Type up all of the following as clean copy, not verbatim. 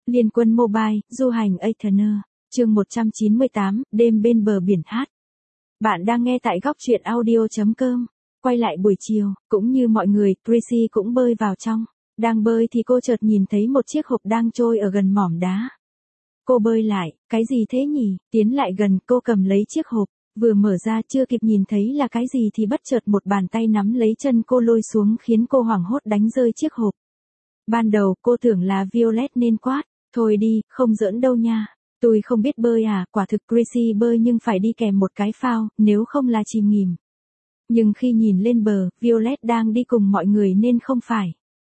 Liên quân mobile, du hành Aetherner, chương 198, đêm bên bờ biển hát. Bạn đang nghe tại góc truyện audio.com. Quay lại buổi chiều, cũng như mọi người, Chrissy cũng bơi vào trong. Đang bơi thì cô chợt nhìn thấy một chiếc hộp đang trôi ở gần mỏm đá. Cô bơi lại, cái gì thế nhỉ? Tiến lại gần, cô cầm lấy chiếc hộp, vừa mở ra chưa kịp nhìn thấy là cái gì thì bất chợt một bàn tay nắm lấy chân cô lôi xuống khiến cô hoảng hốt đánh rơi chiếc hộp. Ban đầu cô tưởng là Violet nên quát, thôi đi, không giỡn đâu nha. Tôi không biết bơi à, quả thực Chrissy bơi nhưng phải đi kèm một cái phao, nếu không là chìm nghỉm. Nhưng khi nhìn lên bờ, Violet đang đi cùng mọi người nên không phải.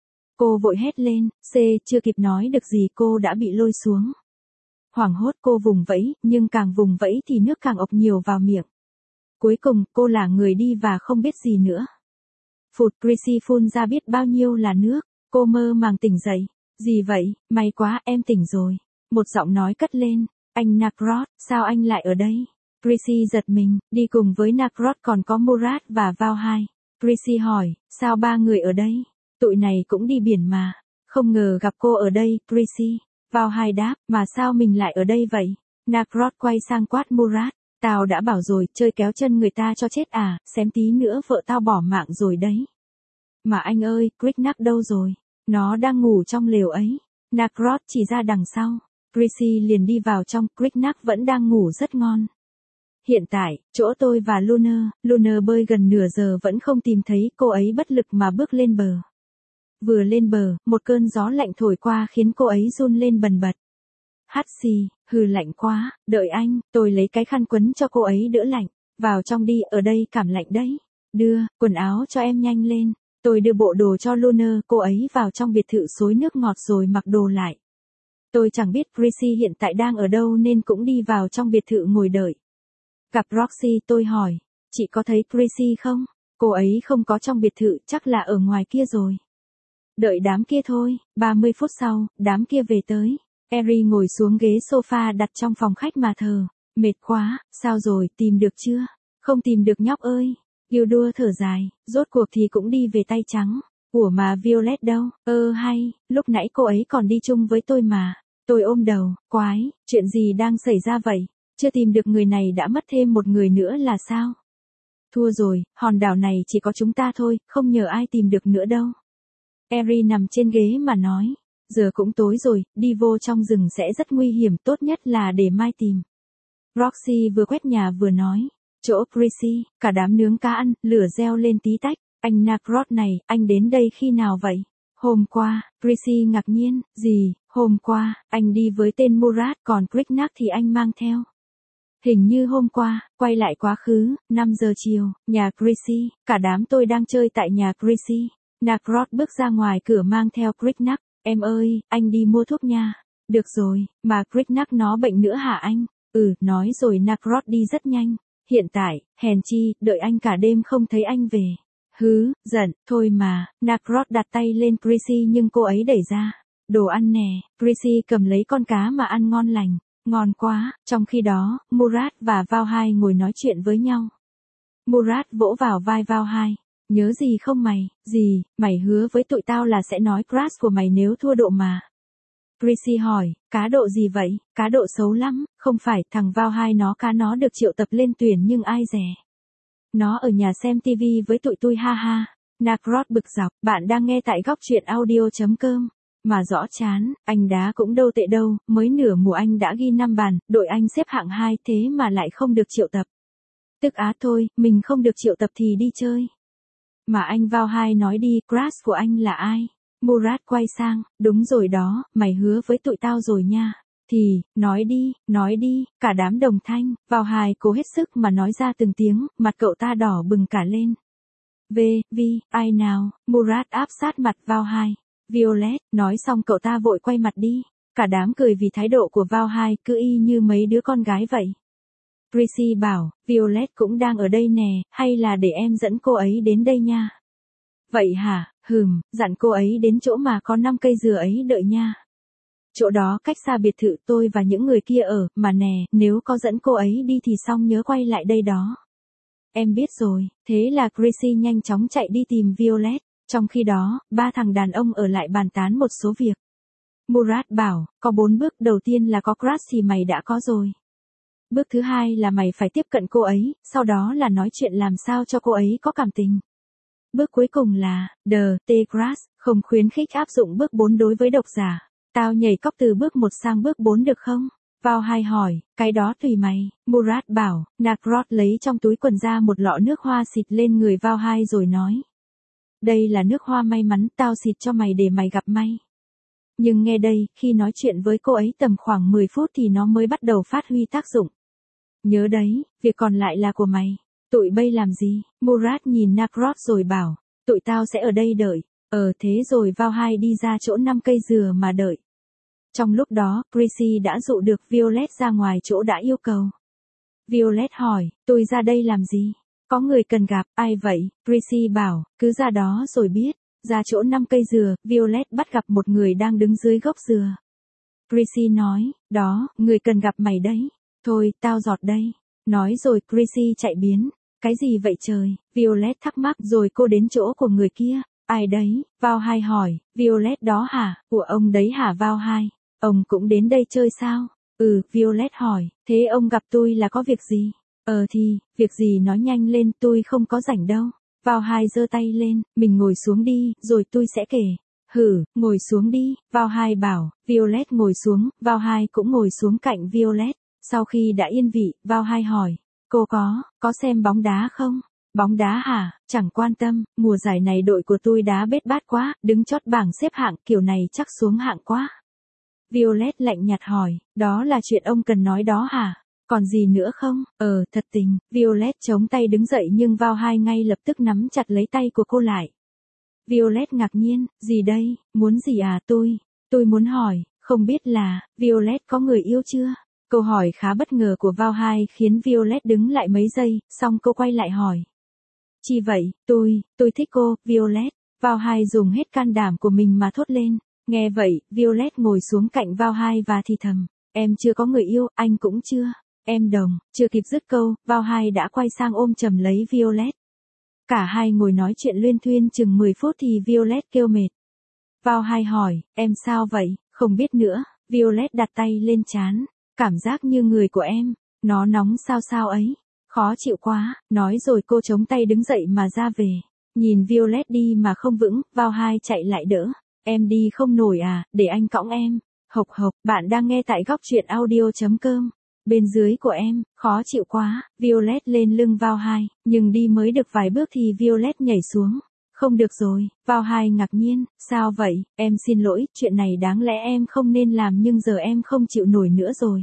Cô vội hét lên, chưa kịp nói được gì cô đã bị lôi xuống. Hoảng hốt cô vùng vẫy, nhưng càng vùng vẫy thì nước càng ộc nhiều vào miệng. Cuối cùng, cô là người đi và không biết gì nữa. Phụt, Chrissy phun ra biết bao nhiêu là nước, cô mơ màng tỉnh dậy. Gì vậy, may quá, em tỉnh rồi. Một giọng nói cất lên, anh Nakrod, sao anh lại ở đây? Chrissy giật mình, đi cùng với Nakrod còn có Murat và Valhai. Chrissy hỏi, sao ba người ở đây? Tụi này cũng đi biển mà. Không ngờ gặp cô ở đây, Chrissy. Valhai đáp, mà sao mình lại ở đây vậy? Nakrod quay sang quát Murat, tao đã bảo rồi, chơi kéo chân người ta cho chết à, xém tí nữa vợ tao bỏ mạng rồi đấy. Mà anh ơi, Kriknak đâu rồi? Nó đang ngủ trong lều ấy. Nakrod chỉ ra đằng sau. Chrissy liền đi vào trong, Kriknak vẫn đang ngủ rất ngon. Hiện tại, chỗ tôi và Lunar bơi gần nửa giờ vẫn không tìm thấy, cô ấy bất lực mà bước lên bờ. Vừa lên bờ, một cơn gió lạnh thổi qua khiến cô ấy run lên bần bật. Hắt xì, hừ lạnh quá, đợi anh, tôi lấy cái khăn quấn cho cô ấy đỡ lạnh. Vào trong đi, ở đây cảm lạnh đấy. Đưa, quần áo cho em nhanh lên. Tôi đưa bộ đồ cho Lunar, cô ấy vào trong biệt thự xối nước ngọt rồi mặc đồ lại. Tôi chẳng biết Chrissy hiện tại đang ở đâu nên cũng đi vào trong biệt thự ngồi đợi. Gặp Roxy tôi hỏi, chị có thấy Chrissy không? Cô ấy không có trong biệt thự, chắc là ở ngoài kia rồi. Đợi đám kia thôi, 30 phút sau, đám kia về tới. Eri ngồi xuống ghế sofa đặt trong phòng khách mà thờ. Mệt quá, sao rồi, tìm được chưa? Không tìm được nhóc ơi. Gildur thở dài, rốt cuộc thì cũng đi về tay trắng. Ủa mà Violet đâu? Hay, lúc nãy cô ấy còn đi chung với tôi mà. Tôi ôm đầu, quái, chuyện gì đang xảy ra vậy? Chưa tìm được người này đã mất thêm một người nữa là sao? Thua rồi, hòn đảo này chỉ có chúng ta thôi, không nhờ ai tìm được nữa đâu. Eri nằm trên ghế mà nói, giờ cũng tối rồi, đi vô trong rừng sẽ rất nguy hiểm, tốt nhất là để mai tìm. Roxy vừa quét nhà vừa nói, chỗ Chrissy, cả đám nướng cá ăn, lửa reo lên tí tách. Anh Nakrod này, anh đến đây khi nào vậy? Hôm qua, Chrissy ngạc nhiên, gì, hôm qua, anh đi với tên Murat còn Kriknak thì anh mang theo. Hình như hôm qua, quay lại quá khứ, 5 giờ chiều, nhà Chrissy, cả đám tôi đang chơi tại nhà Chrissy. Nakrod bước ra ngoài cửa mang theo Kriknak, em ơi, anh đi mua thuốc nha. Được rồi, mà Kriknak nó bệnh nữa hả anh? Nói rồi Nakrod đi rất nhanh. Hiện tại, hèn chi, đợi anh cả đêm không thấy anh về. Giận, thôi mà, Nakrod đặt tay lên Chrissy nhưng cô ấy đẩy ra. Đồ ăn nè, Chrissy cầm lấy con cá mà ăn ngon lành, ngon quá, trong khi đó, Murat và Valhai ngồi nói chuyện với nhau. Murat vỗ vào vai Valhai, nhớ gì không mày, gì, mày hứa với tụi tao là sẽ nói crush của mày nếu thua độ mà. Chrissy hỏi, cá độ gì vậy, cá độ xấu lắm, không phải, thằng Valhai nó cá nó được triệu tập lên tuyển nhưng ai dè. Nó ở nhà xem tivi với tụi tôi ha ha. Nakrod bực dọc, bạn đang nghe tại góc truyện audio.com. Mà rõ chán, anh đá cũng đâu tệ đâu, mới nửa mùa anh đã ghi 5 bàn, đội anh xếp hạng 2 thế mà lại không được triệu tập. Tức á thôi, mình không được triệu tập thì đi chơi. Mà anh Valhai nói đi, crush của anh là ai? Murat quay sang, đúng rồi đó, mày hứa với tụi tao rồi nha. Thì, nói đi, cả đám đồng thanh, Valhai cố hết sức mà nói ra từng tiếng, mặt cậu ta đỏ bừng cả lên. Ai nào, Murat áp sát mặt Valhai. Violet, nói xong cậu ta vội quay mặt đi. Cả đám cười vì thái độ của Valhai cứ y như mấy đứa con gái vậy. Chrissy bảo, Violet cũng đang ở đây nè, hay là để em dẫn cô ấy đến đây nha. Vậy hả, dặn cô ấy đến chỗ mà có 5 cây dừa ấy đợi nha. Chỗ đó cách xa biệt thự tôi và những người kia ở, mà nè, nếu có dẫn cô ấy đi thì xong nhớ quay lại đây đó. Em biết rồi, thế là Chrissy nhanh chóng chạy đi tìm Violet. Trong khi đó, 3 thằng đàn ông ở lại bàn tán một số việc. Murat bảo, có 4 bước, đầu tiên là có crush thì mày đã có rồi. Bước thứ hai là mày phải tiếp cận cô ấy, sau đó là nói chuyện làm sao cho cô ấy có cảm tình. Bước cuối cùng là, crush, không khuyến khích áp dụng bước 4 đối với độc giả. Tao nhảy cóc từ bước 1 sang bước 4 được không? Vào hai hỏi, cái đó tùy mày. Murat bảo, Nakrot lấy trong túi quần ra một lọ nước hoa xịt lên người vào hai rồi nói. Đây là nước hoa may mắn, tao xịt cho mày để mày gặp may. Nhưng nghe đây, khi nói chuyện với cô ấy tầm khoảng 10 phút thì nó mới bắt đầu phát huy tác dụng. Nhớ đấy, việc còn lại là của mày. Tụi bay làm gì? Murat nhìn Nakrot rồi bảo, tụi tao sẽ ở đây đợi. Thế rồi vào hai đi ra chỗ 5 cây dừa mà đợi. Trong lúc đó, Chrissy đã dụ được Violet ra ngoài chỗ đã yêu cầu. Violet hỏi, tôi ra đây làm gì? Có người cần gặp, ai vậy? Chrissy bảo, cứ ra đó rồi biết. Ra chỗ 5 cây dừa, Violet bắt gặp một người đang đứng dưới gốc dừa. Chrissy nói, đó, người cần gặp mày đấy. Thôi, tao giọt đây. Nói rồi Chrissy chạy biến. Cái gì vậy trời? Violet thắc mắc rồi cô đến chỗ của người kia. Ai đấy? Vào hai hỏi, Violet đó hả? Của ông đấy hả vào hai? Ông cũng đến đây chơi sao? Violet hỏi, thế ông gặp tôi là có việc gì? Việc gì nói nhanh lên, tôi không có rảnh đâu. Vào hai giơ tay lên, mình ngồi xuống đi, rồi tôi sẽ kể. Ngồi xuống đi, vào hai bảo, Violet ngồi xuống, vào hai cũng ngồi xuống cạnh Violet. Sau khi đã yên vị, vào hai hỏi, cô có xem bóng đá không? Bóng đá hả? Chẳng quan tâm, mùa giải này đội của tôi đá bết bát quá, đứng chót bảng xếp hạng, kiểu này chắc xuống hạng quá. Violet lạnh nhạt hỏi, đó là chuyện ông cần nói đó hả? Còn gì nữa không? Thật tình. Violet chống tay đứng dậy nhưng vào hai ngay lập tức nắm chặt lấy tay của cô lại. Violet ngạc nhiên, gì đây, muốn gì à? Tôi muốn hỏi, không biết là, Violet có người yêu chưa? Câu hỏi khá bất ngờ của vào hai khiến Violet đứng lại mấy giây, xong cô quay lại hỏi. Chi vậy, tôi thích cô, Violet. Vào hai dùng hết can đảm của mình mà thốt lên. Nghe vậy, Violet ngồi xuống cạnh vào hai và thì thầm, em chưa có người yêu, anh cũng chưa. Em đồng, chưa kịp dứt câu, vào hai đã quay sang ôm chầm lấy Violet. Cả hai ngồi nói chuyện luyên thuyên chừng 10 phút thì Violet kêu mệt. Vào hai hỏi, em sao vậy, không biết nữa. Violet đặt tay lên trán, cảm giác như người của em, nó nóng sao ấy, khó chịu quá, nói rồi cô chống tay đứng dậy mà ra về. Nhìn Violet đi mà không vững, vào hai chạy lại đỡ. Em đi không nổi à, để anh cõng em. Hộc, bạn đang nghe tại góc truyện audio.com. Bên dưới của em, khó chịu quá, Violet lên lưng vào hai, nhưng đi mới được vài bước thì Violet nhảy xuống. Không được rồi, vào hai ngạc nhiên, sao vậy, em xin lỗi, chuyện này đáng lẽ em không nên làm nhưng giờ em không chịu nổi nữa rồi.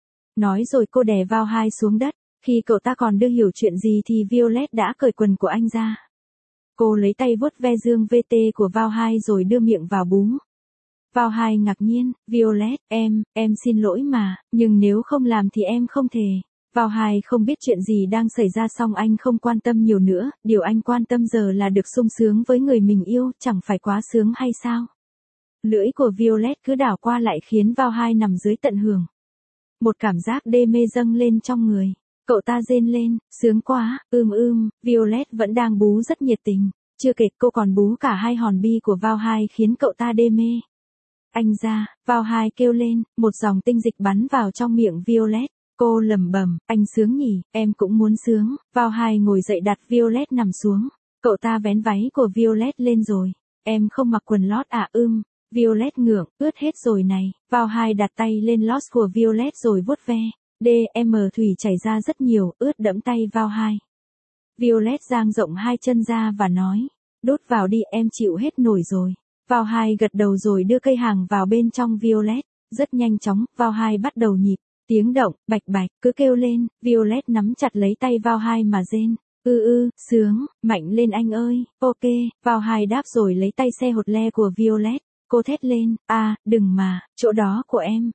Nói rồi cô đè vào hai xuống đất, khi cậu ta còn đưa hiểu chuyện gì thì Violet đã cởi quần của anh ra. Cô lấy tay vuốt ve dương VT của vào hai rồi đưa miệng vào bú. Vào hai ngạc nhiên, Violet, em xin lỗi mà, nhưng nếu không làm thì em không thể. Vào hai không biết chuyện gì đang xảy ra xong anh không quan tâm nhiều nữa, điều anh quan tâm giờ là được sung sướng với người mình yêu, chẳng phải quá sướng hay sao? Lưỡi của Violet cứ đảo qua lại khiến vào hai nằm dưới tận hưởng. Một cảm giác đê mê dâng lên trong người. Cậu ta rên lên, sướng quá, Violet vẫn đang bú rất nhiệt tình. Chưa kể cô còn bú cả hai hòn bi của vào hai khiến cậu ta đê mê. Anh ra, vào hai kêu lên, một dòng tinh dịch bắn vào trong miệng Violet. Cô lẩm bẩm, anh sướng nhỉ, em cũng muốn sướng. Vào hai ngồi dậy đặt Violet nằm xuống. Cậu ta vén váy của Violet lên rồi. Em không mặc quần lót à? Violet ngượng, ướt hết rồi này. Vào hai đặt tay lên lót của Violet rồi vuốt ve. Thủy chảy ra rất nhiều, ướt đẫm tay vào hai. Violet dang rộng hai chân ra và nói, đốt vào đi, em chịu hết nổi rồi. Vào hai gật đầu rồi đưa cây hàng vào bên trong Violet. Rất nhanh chóng, vào hai bắt đầu nhịp. Tiếng động, bạch bạch, cứ kêu lên, Violet nắm chặt lấy tay vào hai mà rên. Sướng, mạnh lên anh ơi, ok, vào hai đáp rồi lấy tay xe hột le của Violet. Cô thét lên, đừng mà, chỗ đó của em,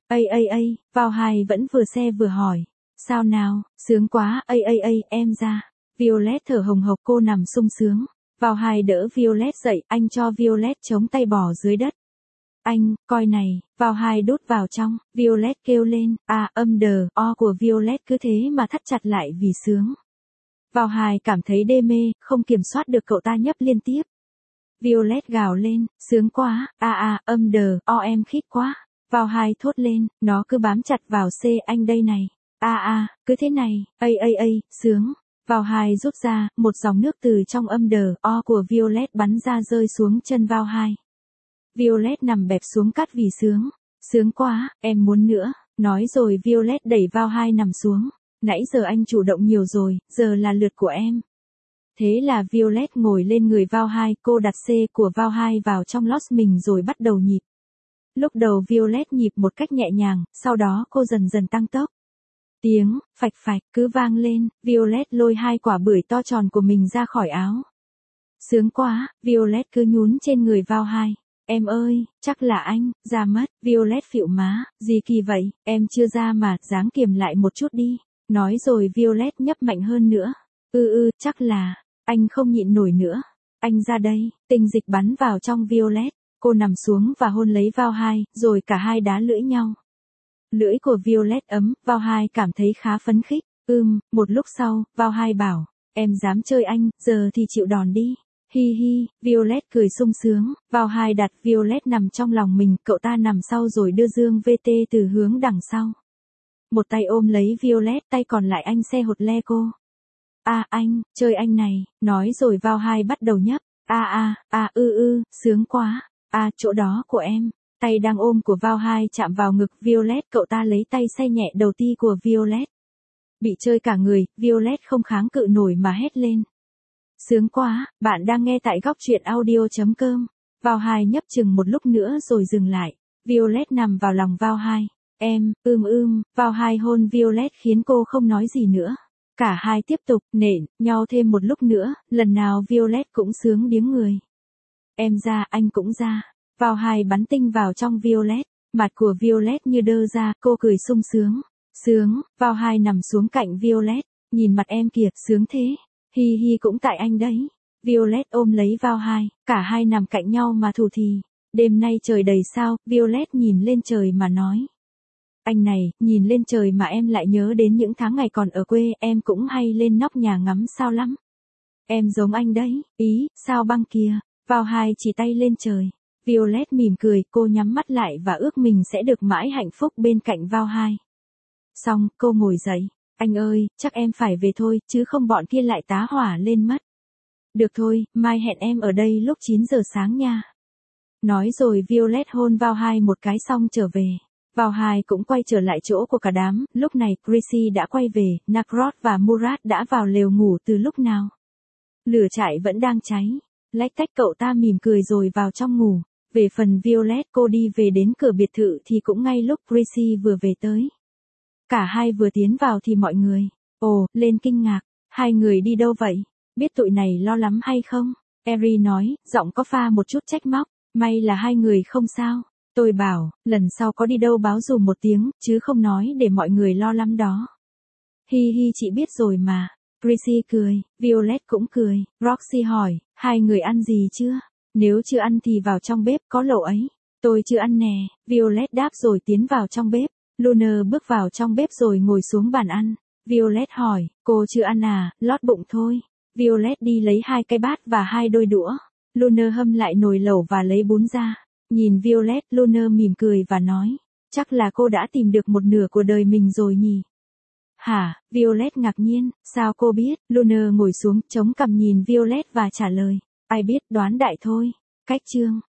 vào hai vẫn vừa xe vừa hỏi. Sao nào, sướng quá, em ra. Violet thở hồng hộc cô nằm sung sướng. Vào hai đỡ Violet dậy, anh cho Violet chống tay bỏ dưới đất. Anh, coi này, vào hai đút vào trong, Violet kêu lên, của Violet cứ thế mà thắt chặt lại vì sướng. Vào hai cảm thấy đê mê, không kiểm soát được cậu ta nhấp liên tiếp. Violet gào lên, sướng quá, em khít quá. Vào hai thốt lên, nó cứ bám chặt vào C anh đây này. Cứ thế này, sướng. Vào hai rút ra, một dòng nước từ trong âm đờ o của Violet bắn ra rơi xuống chân vào hai. Violet nằm bẹp xuống cát vì sướng. Sướng quá, em muốn nữa. Nói rồi Violet đẩy vào hai nằm xuống. Nãy giờ anh chủ động nhiều rồi, giờ là lượt của em. Thế là Violet ngồi lên người vào hai, cô đặt C của vào hai vào trong lót mình rồi bắt đầu nhịp. Lúc đầu Violet nhịp một cách nhẹ nhàng, sau đó cô dần dần tăng tốc. Tiếng, phạch phạch, cứ vang lên, Violet lôi hai quả bưởi to tròn của mình ra khỏi áo. Sướng quá, Violet cứ nhún trên người vào hai. Em ơi, chắc là anh, ra mất, Violet phịu má, gì kỳ vậy, em chưa ra mà, dáng kiềm lại một chút đi. Nói rồi Violet nhấp mạnh hơn nữa. Chắc là, anh không nhịn nổi nữa. Anh ra đây, tinh dịch bắn vào trong Violet. Cô nằm xuống và hôn lấy vào hai, rồi cả hai đá lưỡi nhau. Lưỡi của Violet ấm, vào hai cảm thấy khá phấn khích. Một lúc sau, vào hai bảo, em dám chơi anh, giờ thì chịu đòn đi. Hi hi, Violet cười sung sướng, vào hai đặt Violet nằm trong lòng mình, cậu ta nằm sau rồi đưa dương VT từ hướng đằng sau. Một tay ôm lấy Violet, tay còn lại anh xe hột le cô. Anh, chơi anh này, nói rồi vào hai bắt đầu nhấp. Sướng quá. Chỗ đó của em. Tay đang ôm của vào hai chạm vào ngực Violet, cậu ta lấy tay xe nhẹ đầu ti của Violet. Bị chơi cả người, Violet không kháng cự nổi mà hét lên. Sướng quá, bạn đang nghe tại góc truyện audio.com. Vào hai nhấp chừng một lúc nữa rồi dừng lại. Violet nằm vào lòng vào hai. Vào hai hôn Violet khiến cô không nói gì nữa. Cả hai tiếp tục nện nhau thêm một lúc nữa, lần nào Violet cũng sướng điếng người. Em ra, anh cũng ra. Vào hai bắn tinh vào trong Violet, mặt của Violet như đơ ra, cô cười sung sướng. Sướng, vào hai nằm xuống cạnh Violet, nhìn mặt em kìa, sướng thế. Hi hi cũng tại anh đấy. Violet ôm lấy vào hai, cả hai nằm cạnh nhau mà thủ thì. Đêm nay trời đầy sao, Violet nhìn lên trời mà nói. Anh này, nhìn lên trời mà em lại nhớ đến những tháng ngày còn ở quê, em cũng hay lên nóc nhà ngắm sao lắm. Em giống anh đấy, sao băng kia. Vào hai chỉ tay lên trời. Violet mỉm cười, cô nhắm mắt lại và ước mình sẽ được mãi hạnh phúc bên cạnh vào hai. Xong, cô ngồi dậy. Anh ơi, chắc em phải về thôi, chứ không bọn kia lại tá hỏa lên mất. Được thôi, mai hẹn em ở đây lúc 9 giờ sáng nha. Nói rồi Violet hôn vào hai một cái xong trở về. Vào hai cũng quay trở lại chỗ của cả đám, lúc này Chrissy đã quay về, Nakrod và Murat đã vào lều ngủ từ lúc nào. Lửa trại vẫn đang cháy. Lách tách cậu ta mỉm cười rồi vào trong ngủ. Về phần Violet, cô đi về đến cửa biệt thự thì cũng ngay lúc Chrissy vừa về tới. Cả hai vừa tiến vào thì mọi người, lên kinh ngạc. Hai người đi đâu vậy? Biết tụi này lo lắm hay không? Eri nói, giọng có pha một chút trách móc. May là hai người không sao. Tôi bảo, lần sau có đi đâu báo dùm một tiếng, chứ không nói để mọi người lo lắm đó. Hi hi, chị biết rồi mà. Chrissy cười, Violet cũng cười. Roxy hỏi, hai người ăn gì chưa? Nếu chưa ăn thì vào trong bếp, có lẩu ấy. Tôi chưa ăn nè, Violet đáp rồi tiến vào trong bếp. Luna bước vào trong bếp rồi ngồi xuống bàn ăn. Violet hỏi, cô chưa ăn à, lót bụng thôi. Violet đi lấy 2 cái bát và 2 đôi đũa. Luna hâm lại nồi lẩu và lấy bún ra. Nhìn Violet, Luna mỉm cười và nói, chắc là cô đã tìm được một nửa của đời mình rồi nhỉ? Hả? Violet ngạc nhiên, sao cô biết? Luna ngồi xuống, chống cằm nhìn Violet và trả lời, ai biết, đoán đại thôi. Cách chương